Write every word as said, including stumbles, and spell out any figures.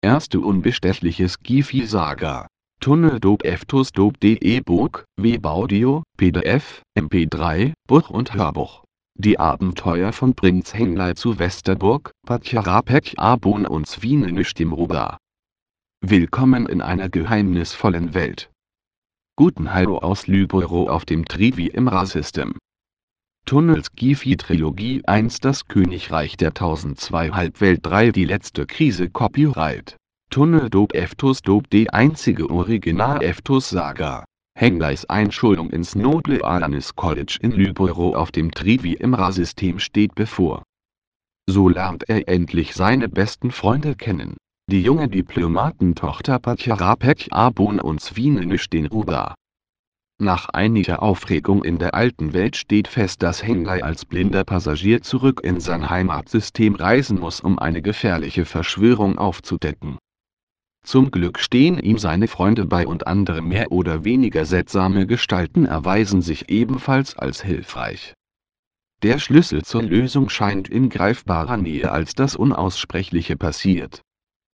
Erste unbestechliche Sci-Fi-Saga. Tunneldope Eftusdope.de E-Book, Webaudio, P D F, M P drei, Buch und Hörbuch. Die Abenteuer von Prinz Henglai zu Westerburg, Pacharapec Abon und Swinenyshtimruga. Willkommen in einer geheimnisvollen Welt. Guten Hallo aus Lübero auf dem Trivi Imra System. Tunnel Sci-Fi Trilogie eins Das Königreich der tausendzwei Halbwelt drei Die letzte Krise Copyright. Tunneldope Eftusdope.de Einzige Original Eftus Saga. Henglais Einschulung ins Noble Alanis College in Lübero auf dem Trivi Imra System steht bevor. So lernt er endlich seine besten Freunde kennen. Die junge Diplomatentochter Pacharapec Abon und Swinenyshtimruga. Nach einiger Aufregung in der alten Welt steht fest, dass Henglai als blinder Passagier zurück in sein Heimatsystem reisen muss, um eine gefährliche Verschwörung aufzudecken. Zum Glück stehen ihm seine Freunde bei und andere mehr oder weniger seltsame Gestalten erweisen sich ebenfalls als hilfreich. Der Schlüssel zur Lösung scheint in greifbarer Nähe, als das Unaussprechliche passiert.